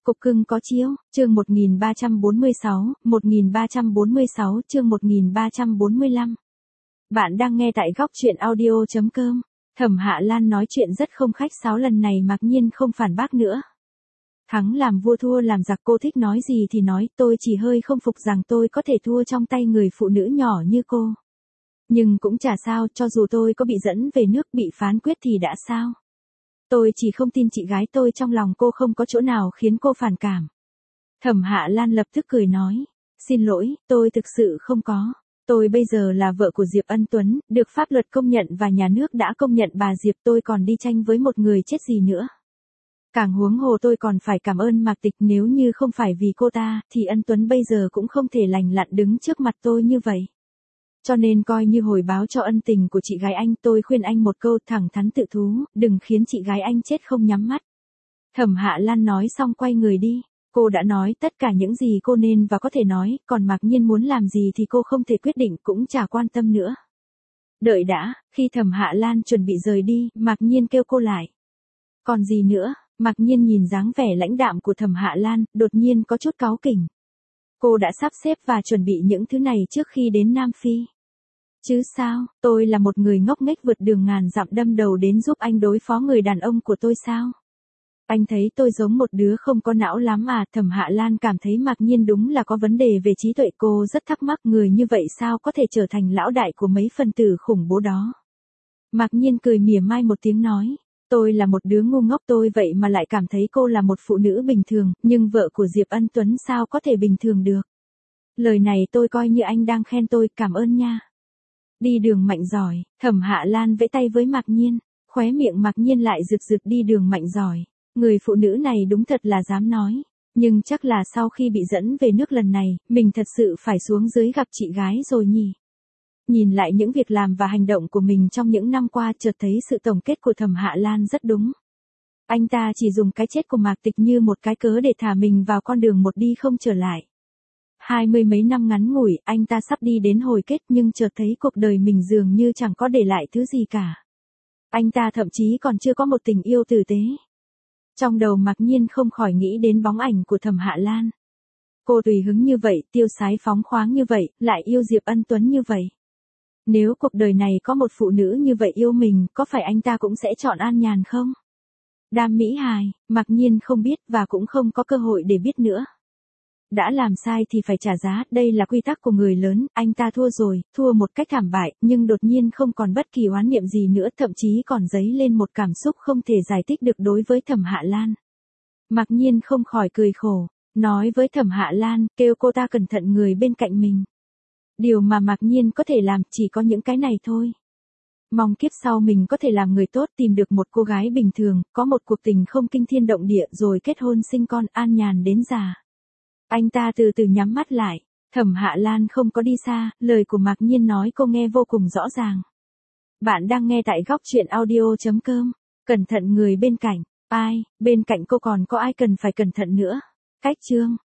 Cục cưng có chiếu, chương 1346, chương 1345. Bạn đang nghe tại góc truyện audio.com. Thẩm Hạ Lan nói chuyện rất không khách sáo, lần này mặc nhiên không phản bác nữa. Thắng làm vua thua làm giặc, cô thích nói gì thì nói, tôi chỉ hơi không phục rằng tôi có thể thua trong tay người phụ nữ nhỏ như cô. Nhưng cũng chả sao, cho dù tôi có bị dẫn về nước bị phán quyết thì đã sao. Tôi chỉ không tin chị gái tôi trong lòng cô không có chỗ nào khiến cô phản cảm. Thẩm Hạ Lan lập tức cười nói, xin lỗi, tôi thực sự không có. Tôi bây giờ là vợ của Diệp Ân Tuấn, được pháp luật công nhận và nhà nước đã công nhận bà Diệp, tôi còn đi tranh với một người chết gì nữa. Càng huống hồ tôi còn phải cảm ơn Mạc Tịch, nếu như không phải vì cô ta, thì Ân Tuấn bây giờ cũng không thể lành lặn đứng trước mặt tôi như vậy. Cho nên coi như hồi báo cho ân tình của chị gái anh, tôi khuyên anh một câu thẳng thắn tự thú, đừng khiến chị gái anh chết không nhắm mắt. Thẩm Hạ Lan nói xong quay người đi. Cô đã nói tất cả những gì cô nên và có thể nói, còn Mạc Nhiên muốn làm gì thì cô không thể quyết định, cũng chả quan tâm nữa. Đợi đã, khi Thẩm Hạ Lan chuẩn bị rời đi, Mạc Nhiên kêu cô lại. Còn gì nữa? Mạc Nhiên nhìn dáng vẻ lãnh đạm của Thẩm Hạ Lan, đột nhiên có chút cáu kỉnh. Cô đã sắp xếp và chuẩn bị những thứ này trước khi đến Nam Phi. Chứ sao, tôi là một người ngốc nghếch vượt đường ngàn dặm đâm đầu đến giúp anh đối phó người đàn ông của tôi sao? Anh thấy tôi giống một đứa không có não lắm à? Thẩm Hạ Lan cảm thấy Mạc Nhiên đúng là có vấn đề về trí tuệ, cô rất thắc mắc người như vậy sao có thể trở thành lão đại của mấy phần tử khủng bố đó. Mạc Nhiên cười mỉa mai một tiếng nói, tôi là một đứa ngu ngốc, tôi vậy mà lại cảm thấy cô là một phụ nữ bình thường, nhưng vợ của Diệp Ân Tuấn sao có thể bình thường được. Lời này tôi coi như anh đang khen tôi, cảm ơn nha. Đi đường mạnh giỏi, Thẩm Hạ Lan vẫy tay với Mạc Nhiên, khóe miệng Mạc Nhiên lại rực rực, đi đường mạnh giỏi. Người phụ nữ này đúng thật là dám nói, nhưng chắc là sau khi bị dẫn về nước lần này, mình thật sự phải xuống dưới gặp chị gái rồi nhỉ. Nhìn lại những việc làm và hành động của mình trong những năm qua, chợt thấy sự tổng kết của Thẩm Hạ Lan rất đúng. Anh ta chỉ dùng cái chết của Mạc Tịch như một cái cớ để thả mình vào con đường một đi không trở lại. 20 mấy năm ngắn ngủi, anh ta sắp đi đến hồi kết nhưng chợt thấy cuộc đời mình dường như chẳng có để lại thứ gì cả. Anh ta thậm chí còn chưa có một tình yêu tử tế. Trong đầu Mạc Nhiên không khỏi nghĩ đến bóng ảnh của Thẩm Hạ Lan. Cô tùy hứng như vậy, tiêu sái phóng khoáng như vậy, lại yêu Diệp Ân Tuấn như vậy. Nếu cuộc đời này có một phụ nữ như vậy yêu mình, có phải anh ta cũng sẽ chọn an nhàn không? Đam mỹ hài, Mạc Nhiên không biết và cũng không có cơ hội để biết nữa. Đã làm sai thì phải trả giá, đây là quy tắc của người lớn, anh ta thua rồi, thua một cách thảm bại, nhưng đột nhiên không còn bất kỳ oán niệm gì nữa, thậm chí còn dấy lên một cảm xúc không thể giải thích được đối với Thẩm Hạ Lan. Mạc Nhiên không khỏi cười khổ, nói với Thẩm Hạ Lan, kêu cô ta cẩn thận người bên cạnh mình. Điều mà Mạc Nhiên có thể làm chỉ có những cái này thôi. Mong kiếp sau mình có thể làm người tốt, tìm được một cô gái bình thường, có một cuộc tình không kinh thiên động địa rồi kết hôn sinh con an nhàn đến già. Anh ta từ từ nhắm mắt lại, Thẩm Hạ Lan không có đi xa, lời của Mạc Nhiên nói cô nghe vô cùng rõ ràng. Bạn đang nghe tại góc truyện audio.com, cẩn thận người bên cạnh, ai, bên cạnh cô còn có ai cần phải cẩn thận nữa. Cách chương